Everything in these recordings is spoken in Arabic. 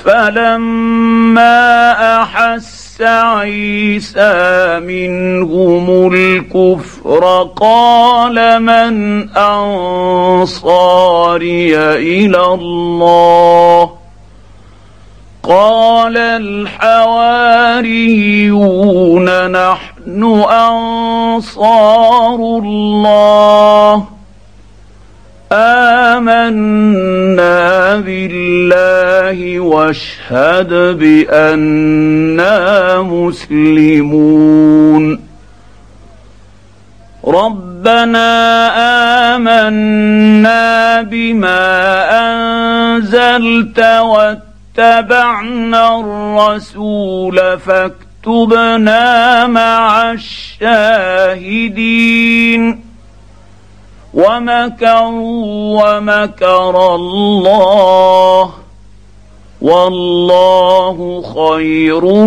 فلما أحس عيسى منهم الكفر قال من أنصاري إلى الله قال الحواريون نحن أنصار الله آمنا بالله واشهد بأننا مسلمون ربنا آمنا بما أنزلت واتبعنا الرسول فاكتبنا مع الشاهدين ومكروا ومكر الله والله خير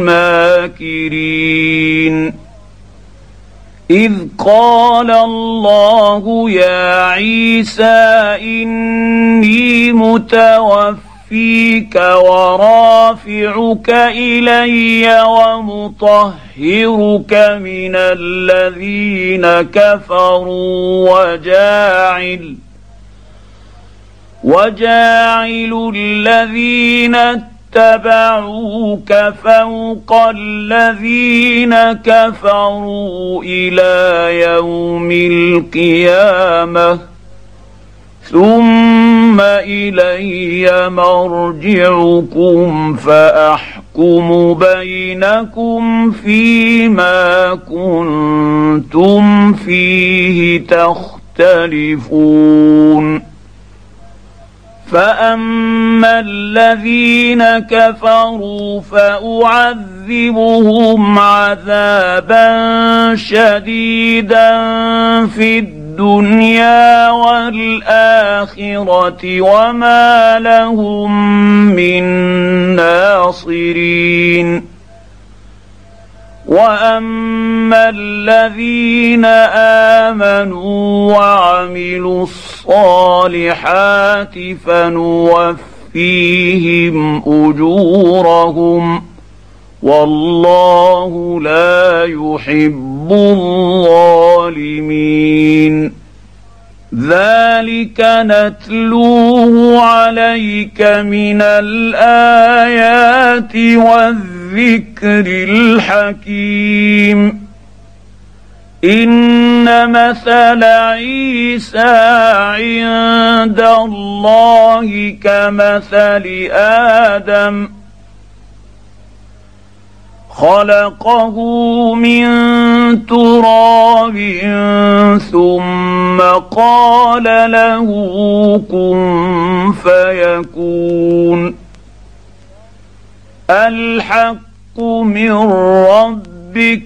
الماكرين إذ قال الله يا عيسى إني متوفيك ورافعك إلي ومطهرك من الذين كفروا وجاعل الذين اتبعوك فوق الذين كفروا إلى يوم القيامة ثم إلي مرجعكم فأحكم بينكم فيما كنتم فيه تختلفون فأما الذين كفروا فأعذبهم عذابا شديدا في الدنيا والآخرة وما لهم من ناصرين وأما الذين آمنوا وعملوا الصالحات فنوفيهم أجورهم والله لا يحب الظالمين ذلك نتلوه عليك من الآيات والذكر الحكيم إن مثل عيسى عند الله كمثل آدم خلقه من تراب ثم قال له كن فيكون الحق من ربك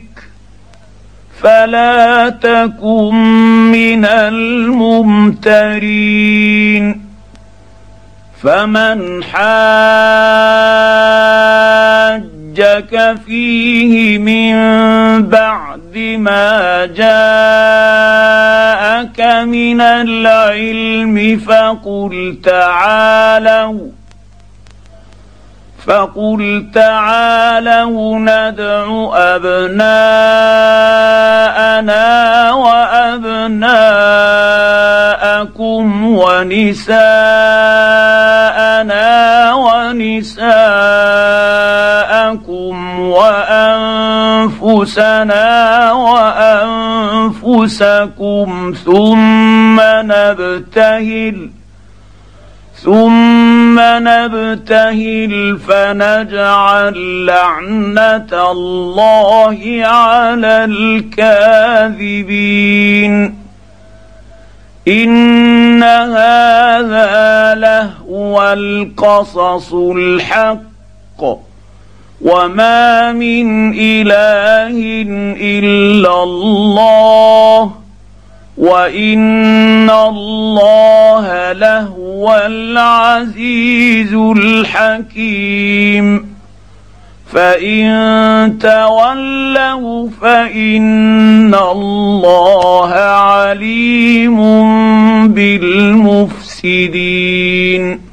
فلا تكن من الممترين فمن حاجك فيه من بعد ما جاءك من العلم فقل تعالوا ندع أبناءنا وأبناءكم ونساءنا ونساءكم وأنفسنا وأنفسكم ثم نبتهل فنجعل لعنة الله على الكاذبين إن هذا لهو القصص الحق وما من إله إلا الله وإن الله لهو العزيز الحكيم فإن تولوا فإن الله عليم بالمفسدين